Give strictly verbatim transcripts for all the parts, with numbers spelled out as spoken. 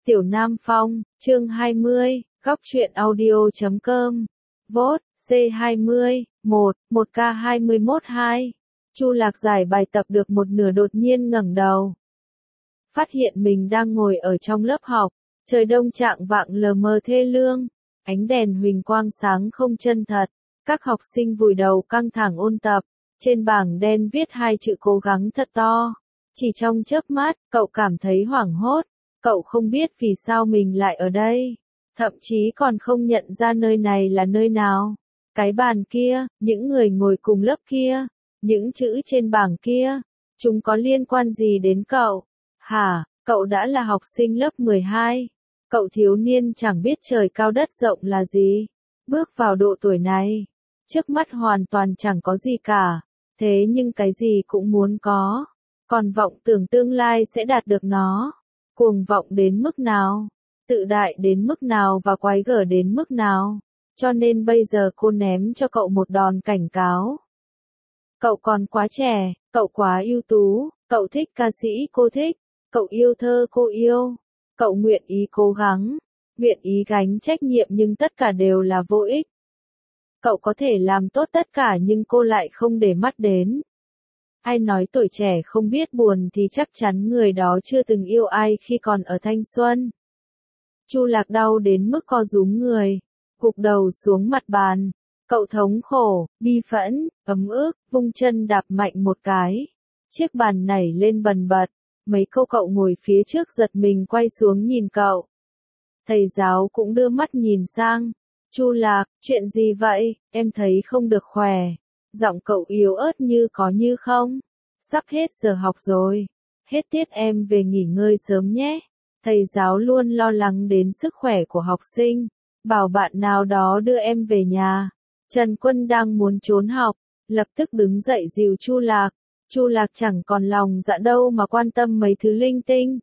Tiểu Nam Phong, chương hai mươi, góc truyện audio chấm com. Vote, C hai mươi, một, một K hai mươi mốt hai. Chu Lạc giải bài tập được một nửa đột nhiên ngẩng đầu. Phát hiện mình đang ngồi ở trong lớp học, trời đông trạng vạng lờ mờ thê lương, ánh đèn huỳnh quang sáng không chân thật, các học sinh vùi đầu căng thẳng ôn tập, trên bảng đen viết hai chữ cố gắng thật to. Chỉ trong chớp mắt, cậu cảm thấy hoảng hốt, cậu không biết vì sao mình lại ở đây, thậm chí còn không nhận ra nơi này là nơi nào. Cái bàn kia, những người ngồi cùng lớp kia, những chữ trên bảng kia, chúng có liên quan gì đến cậu? Hả, cậu đã là học sinh lớp mười hai, cậu thiếu niên chẳng biết trời cao đất rộng là gì, bước vào độ tuổi này, trước mắt hoàn toàn chẳng có gì cả, thế nhưng cái gì cũng muốn có, còn vọng tưởng tương lai sẽ đạt được nó. Cuồng vọng đến mức nào, tự đại đến mức nào và quái gở đến mức nào, cho nên bây giờ cô ném cho cậu một đòn cảnh cáo. Cậu còn quá trẻ, cậu quá ưu tú, cậu thích ca sĩ cô thích, cậu yêu thơ cô yêu, cậu nguyện ý cố gắng, nguyện ý gánh trách nhiệm nhưng tất cả đều là vô ích. Cậu có thể làm tốt tất cả nhưng cô lại không để mắt đến. Ai nói tuổi trẻ không biết buồn thì chắc chắn người đó chưa từng yêu ai khi còn ở thanh xuân. Chu Lạc đau đến mức co rúm người, gục đầu xuống mặt bàn. Cậu thống khổ, bi phẫn, ấm ức, vung chân đạp mạnh một cái. Chiếc bàn nảy lên bần bật, mấy cô cậu ngồi phía trước giật mình quay xuống nhìn cậu. Thầy giáo cũng đưa mắt nhìn sang. Chu Lạc, chuyện gì vậy, em thấy không được khỏe. Giọng cậu yếu ớt như có như không. Sắp hết giờ học rồi. Hết tiết em về nghỉ ngơi sớm nhé. Thầy giáo luôn lo lắng đến sức khỏe của học sinh. Bảo bạn nào đó đưa em về nhà. Trần Quân đang muốn trốn học, lập tức đứng dậy dìu Chu Lạc. Chu Lạc chẳng còn lòng dạ đâu mà quan tâm mấy thứ linh tinh.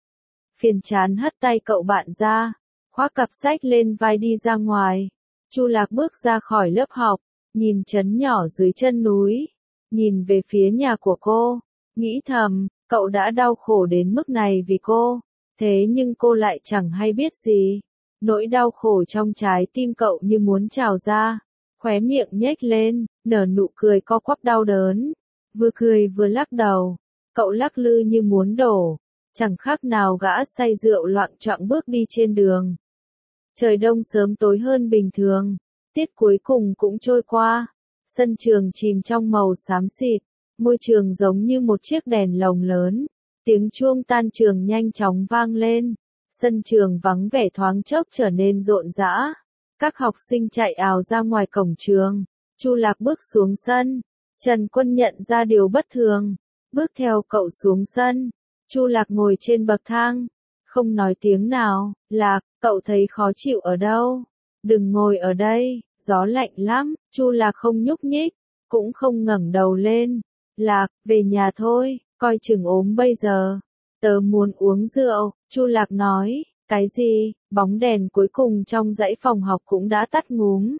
Phiền chán hất tay cậu bạn ra, khoác cặp sách lên vai đi ra ngoài. Chu Lạc bước ra khỏi lớp học, nhìn trấn nhỏ dưới chân núi, nhìn về phía nhà của cô, nghĩ thầm, cậu đã đau khổ đến mức này vì cô, thế nhưng cô lại chẳng hay biết gì. Nỗi đau khổ trong trái tim cậu như muốn trào ra, khóe miệng nhếch lên, nở nụ cười co quắp đau đớn, vừa cười vừa lắc đầu, cậu lắc lư như muốn đổ, chẳng khác nào gã say rượu loạng choạng bước đi trên đường. Trời đông sớm tối hơn bình thường, tiết cuối cùng cũng trôi qua, sân trường chìm trong màu xám xịt, môi trường giống như một chiếc đèn lồng lớn, tiếng chuông tan trường nhanh chóng vang lên, sân trường vắng vẻ thoáng chốc trở nên rộn rã, các học sinh chạy ào ra ngoài cổng trường. Chu Lạc bước xuống sân, Trần Quân nhận ra điều bất thường, bước theo cậu xuống sân. Chu Lạc ngồi trên bậc thang, không nói tiếng nào. Lạc, cậu thấy khó chịu ở đâu? Đừng ngồi ở đây, gió lạnh lắm. Chu Lạc không nhúc nhích, cũng không ngẩng đầu lên. Lạc, về nhà thôi, coi chừng ốm bây giờ. Tớ muốn uống rượu, Chu Lạc nói. Cái gì? Bóng đèn cuối cùng trong dãy phòng học cũng đã tắt ngúm.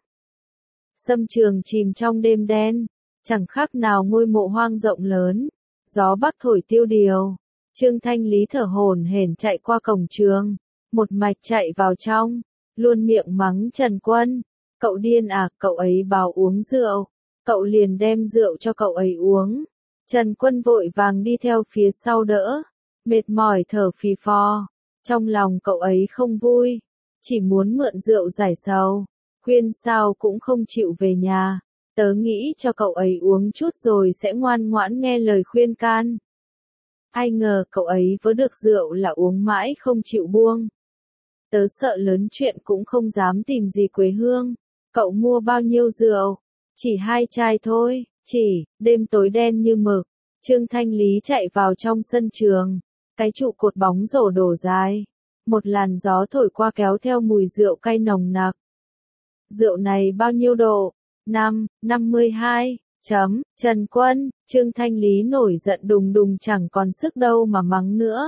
Sân trường chìm trong đêm đen, chẳng khác nào ngôi mộ hoang rộng lớn. Gió bắc thổi tiêu điều. Trương Thanh Lý thở hổn hển chạy qua cổng trường, một mạch chạy vào trong, luôn miệng mắng Trần Quân. Cậu điên à, cậu ấy bảo uống rượu, cậu liền đem rượu cho cậu ấy uống. Trần Quân vội vàng đi theo phía sau đỡ, mệt mỏi thở phì phò. Trong lòng cậu ấy không vui, chỉ muốn mượn rượu giải sầu, khuyên sao cũng không chịu về nhà. Tớ nghĩ cho cậu ấy uống chút rồi sẽ ngoan ngoãn nghe lời khuyên can. Ai ngờ cậu ấy vớ được rượu là uống mãi không chịu buông. Tớ sợ lớn chuyện cũng không dám tìm gì Quế Hương. Cậu mua bao nhiêu rượu? Chỉ hai chai thôi, chỉ, đêm tối đen như mực. Trương Thanh Lý chạy vào trong sân trường. Cái trụ cột bóng rổ đổ dài. Một làn gió thổi qua kéo theo mùi rượu cay nồng nặc. Rượu này bao nhiêu độ? Năm, năm mươi hai. Chấm, Trần Quân, Trương Thanh Lý nổi giận đùng đùng chẳng còn sức đâu mà mắng nữa.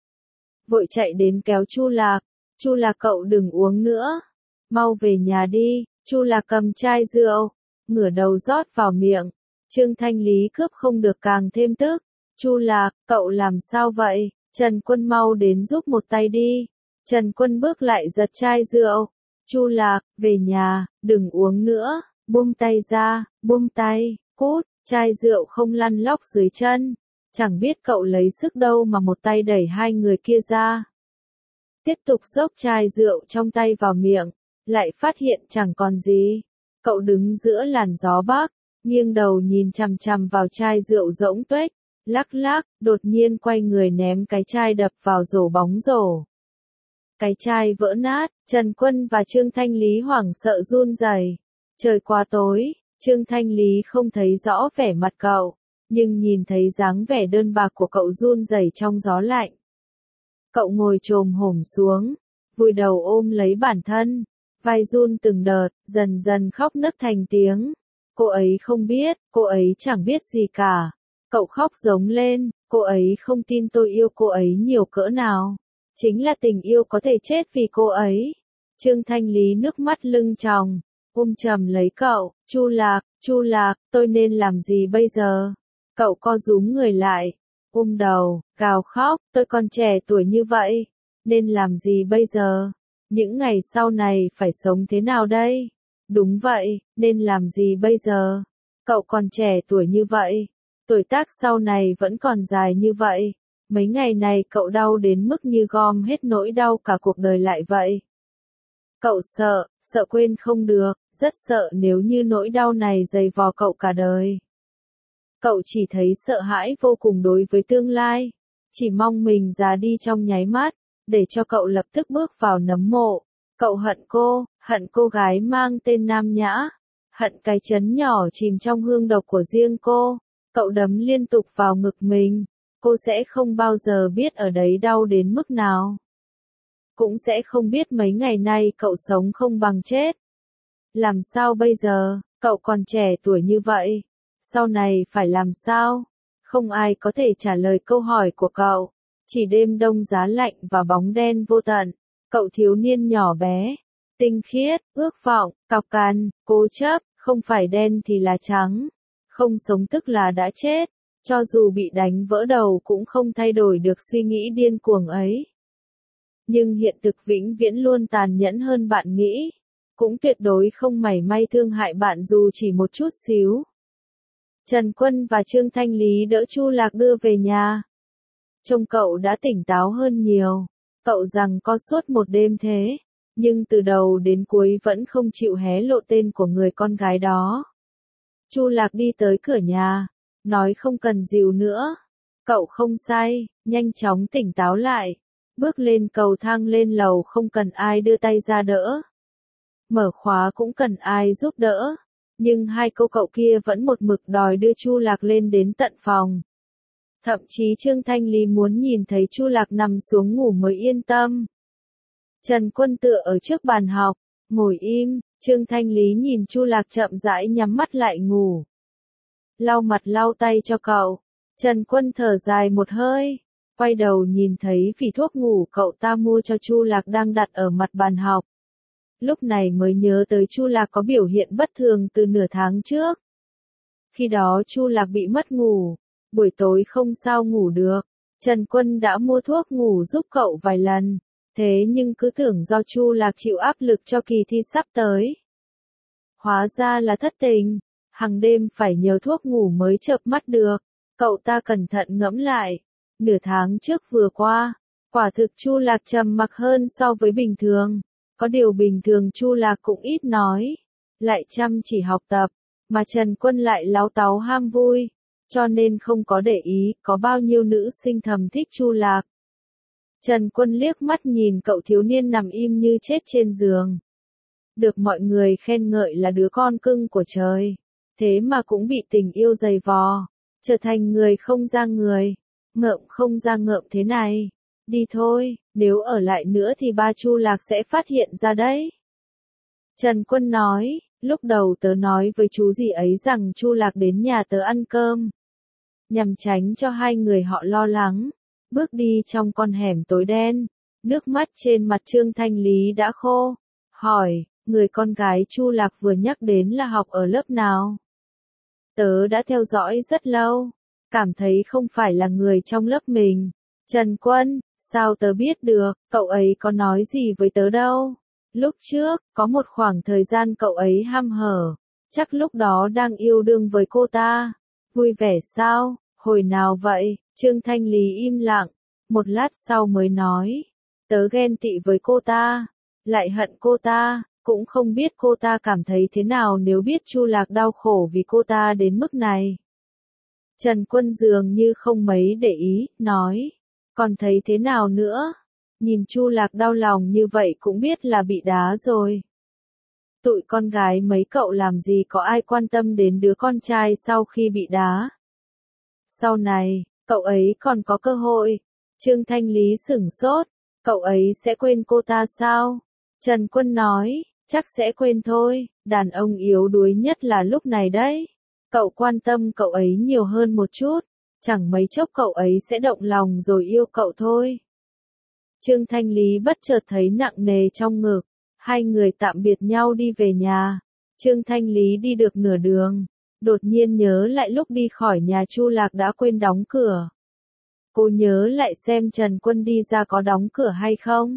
Vội chạy đến kéo Chu Lạc. Chu Lạc cậu đừng uống nữa. Mau về nhà đi. Chu Lạc cầm chai rượu, ngửa đầu rót vào miệng. Trương Thanh Lý cướp không được càng thêm tức. Chu Lạc, cậu làm sao vậy? Trần Quân mau đến giúp một tay đi. Trần Quân bước lại giật chai rượu. Chu Lạc, về nhà, đừng uống nữa, buông tay ra, buông tay, cút, chai rượu không lăn lóc dưới chân. Chẳng biết cậu lấy sức đâu mà một tay đẩy hai người kia ra. Tiếp tục xốc chai rượu trong tay vào miệng, lại phát hiện chẳng còn gì. Cậu đứng giữa làn gió bắc, nghiêng đầu nhìn chằm chằm vào chai rượu rỗng tuếch, lắc lắc, đột nhiên quay người ném cái chai đập vào rổ bóng rổ. Cái chai vỡ nát, Trần Quân và Trương Thanh Lý hoảng sợ run rẩy. Trời quá tối, Trương Thanh Lý không thấy rõ vẻ mặt cậu, nhưng nhìn thấy dáng vẻ đơn bạc của cậu run rẩy trong gió lạnh. Cậu ngồi chồm hổm xuống, vùi đầu ôm lấy bản thân, vai run từng đợt, dần dần khóc nấc thành tiếng. Cô ấy không biết, cô ấy chẳng biết gì cả. Cậu khóc giống lên, cô ấy không tin tôi yêu cô ấy nhiều cỡ nào. Chính là tình yêu có thể chết vì cô ấy. Trương Thanh Lý nước mắt lưng tròng, ôm chầm lấy cậu. Chu Lạc, Chu Lạc, tôi nên làm gì bây giờ? Cậu co rúm người lại, ôm đầu, gào khóc, tôi còn trẻ tuổi như vậy, nên làm gì bây giờ? Những ngày sau này phải sống thế nào đây? Đúng vậy, nên làm gì bây giờ? Cậu còn trẻ tuổi như vậy, tuổi tác sau này vẫn còn dài như vậy. Mấy ngày này cậu đau đến mức như gom hết nỗi đau cả cuộc đời lại vậy. Cậu sợ, sợ quên không được, rất sợ nếu như nỗi đau này dày vò cậu cả đời. Cậu chỉ thấy sợ hãi vô cùng đối với tương lai, chỉ mong mình già đi trong nháy mắt, để cho cậu lập tức bước vào nấm mộ. Cậu hận cô, hận cô gái mang tên Nam Nhã, hận cái chấn nhỏ chìm trong hương độc của riêng cô. Cậu đấm liên tục vào ngực mình, cô sẽ không bao giờ biết ở đấy đau đến mức nào. Cũng sẽ không biết mấy ngày nay cậu sống không bằng chết. Làm sao bây giờ, cậu còn trẻ tuổi như vậy, sau này phải làm sao? Không ai có thể trả lời câu hỏi của cậu. Chỉ đêm đông giá lạnh và bóng đen vô tận. Cậu thiếu niên nhỏ bé, tinh khiết, ước vọng, cọc cằn, cố chấp, không phải đen thì là trắng. Không sống tức là đã chết. Cho dù bị đánh vỡ đầu cũng không thay đổi được suy nghĩ điên cuồng ấy. Nhưng hiện thực vĩnh viễn luôn tàn nhẫn hơn bạn nghĩ. Cũng tuyệt đối không mảy may thương hại bạn dù chỉ một chút xíu. Trần Quân và Trương Thanh Lý đỡ Chu Lạc đưa về nhà. Trông cậu đã tỉnh táo hơn nhiều. Cậu rằng có suốt một đêm thế, nhưng từ đầu đến cuối vẫn không chịu hé lộ tên của người con gái đó. Chu Lạc đi tới cửa nhà, nói không cần dìu nữa. Cậu không say, nhanh chóng tỉnh táo lại. Bước lên cầu thang lên lầu không cần ai đưa tay ra đỡ. Mở khóa cũng cần ai giúp đỡ. Nhưng hai cô cậu kia vẫn một mực đòi đưa Chu Lạc lên đến tận phòng. Thậm chí Trương Thanh Lý muốn nhìn thấy Chu Lạc nằm xuống ngủ mới yên tâm. Trần Quân tựa ở trước bàn học, ngồi im. Trương Thanh Lý nhìn Chu Lạc chậm rãi nhắm mắt lại ngủ. Lau mặt lau tay cho cậu. Trần Quân thở dài một hơi, quay đầu nhìn thấy vỉ thuốc ngủ cậu ta mua cho Chu Lạc đang đặt ở mặt bàn học. Lúc này mới nhớ tới Chu Lạc có biểu hiện bất thường từ nửa tháng trước. Khi đó Chu Lạc bị mất ngủ, buổi tối không sao ngủ được. Trần Quân đã mua thuốc ngủ giúp cậu vài lần, thế nhưng cứ tưởng do Chu Lạc chịu áp lực cho kỳ thi sắp tới. Hóa ra là thất tình, hàng đêm phải nhờ thuốc ngủ mới chợp mắt được. Cậu ta cẩn thận ngẫm lại, nửa tháng trước vừa qua, quả thực Chu Lạc trầm mặc hơn so với bình thường. Có điều bình thường Chu Lạc cũng ít nói, lại chăm chỉ học tập, mà Trần Quân lại láu táu ham vui, cho nên không có để ý có bao nhiêu nữ sinh thầm thích Chu Lạc. Trần Quân liếc mắt nhìn cậu thiếu niên nằm im như chết trên giường. Được mọi người khen ngợi là đứa con cưng của trời, thế mà cũng bị tình yêu dày vò, trở thành người không ra người, ngợm không ra ngợm thế này. Đi thôi, nếu ở lại nữa thì ba Chu Lạc sẽ phát hiện ra đấy. Trần Quân nói, lúc đầu tớ nói với chú gì ấy rằng Chu Lạc đến nhà tớ ăn cơm. Nhằm tránh cho hai người họ lo lắng, bước đi trong con hẻm tối đen, nước mắt trên mặt Trương Thanh Lý đã khô. Hỏi, người con gái Chu Lạc vừa nhắc đến là học ở lớp nào? Tớ đã theo dõi rất lâu, cảm thấy không phải là người trong lớp mình. Trần Quân, Sao tớ biết được, cậu ấy có nói gì với tớ đâu. Lúc trước, có một khoảng thời gian cậu ấy hăm hở, chắc lúc đó đang yêu đương với cô ta. Vui vẻ sao, hồi nào vậy? Trương Thanh Lý im lặng, một lát sau mới nói. Tớ ghen tị với cô ta, lại hận cô ta, cũng không biết cô ta cảm thấy thế nào nếu biết Chu Lạc đau khổ vì cô ta đến mức này. Trần Quân dường như không mấy để ý, nói. Còn thấy thế nào nữa? Nhìn Chu Lạc đau lòng như vậy cũng biết là bị đá rồi. Tụi con gái mấy cậu làm gì có ai quan tâm đến đứa con trai sau khi bị đá. Sau này, cậu ấy còn có cơ hội. Trương Thanh Lý sửng sốt, cậu ấy sẽ quên cô ta sao? Trần Quân nói, chắc sẽ quên thôi, đàn ông yếu đuối nhất là lúc này đấy. Cậu quan tâm cậu ấy nhiều hơn một chút, chẳng mấy chốc cậu ấy sẽ động lòng rồi yêu cậu thôi. Trương Thanh Lý bất chợt thấy nặng nề trong ngực, hai người tạm biệt nhau đi về nhà. Trương Thanh Lý đi được nửa đường, đột nhiên nhớ lại lúc đi khỏi nhà Chu Lạc đã quên đóng cửa. Cô nhớ lại xem Trần Quân đi ra có đóng cửa hay không.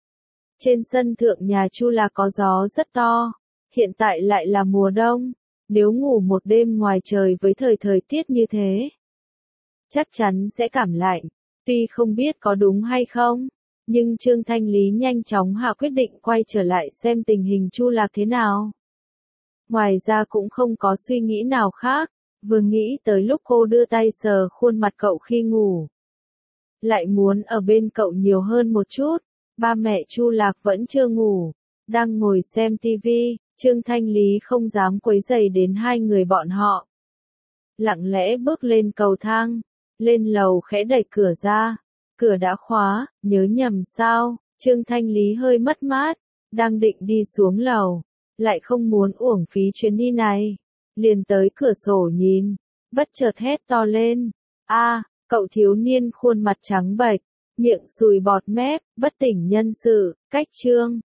Trên sân thượng nhà Chu Lạc có gió rất to, hiện tại lại là mùa đông, nếu ngủ một đêm ngoài trời với thời thời tiết như thế, chắc chắn sẽ cảm lạnh. Tuy không biết có đúng hay không, nhưng Trương Thanh Lý nhanh chóng hạ quyết định quay trở lại xem tình hình Chu Lạc thế nào. Ngoài ra cũng không có suy nghĩ nào khác, vừa nghĩ tới lúc cô đưa tay sờ khuôn mặt cậu khi ngủ, lại muốn ở bên cậu nhiều hơn một chút. Ba mẹ Chu Lạc vẫn chưa ngủ, đang ngồi xem tivi, Trương Thanh Lý không dám quấy rầy đến hai người bọn họ. Lặng lẽ bước lên cầu thang, lên lầu khẽ đẩy cửa ra, cửa đã khóa, nhớ nhầm sao? Trương Thanh Lý hơi mất mát, đang định đi xuống lầu, lại không muốn uổng phí chuyến đi này, liền tới cửa sổ nhìn, bất chợt hét to lên. A, cậu thiếu niên khuôn mặt trắng bệch, miệng sùi bọt mép, bất tỉnh nhân sự, cách Trương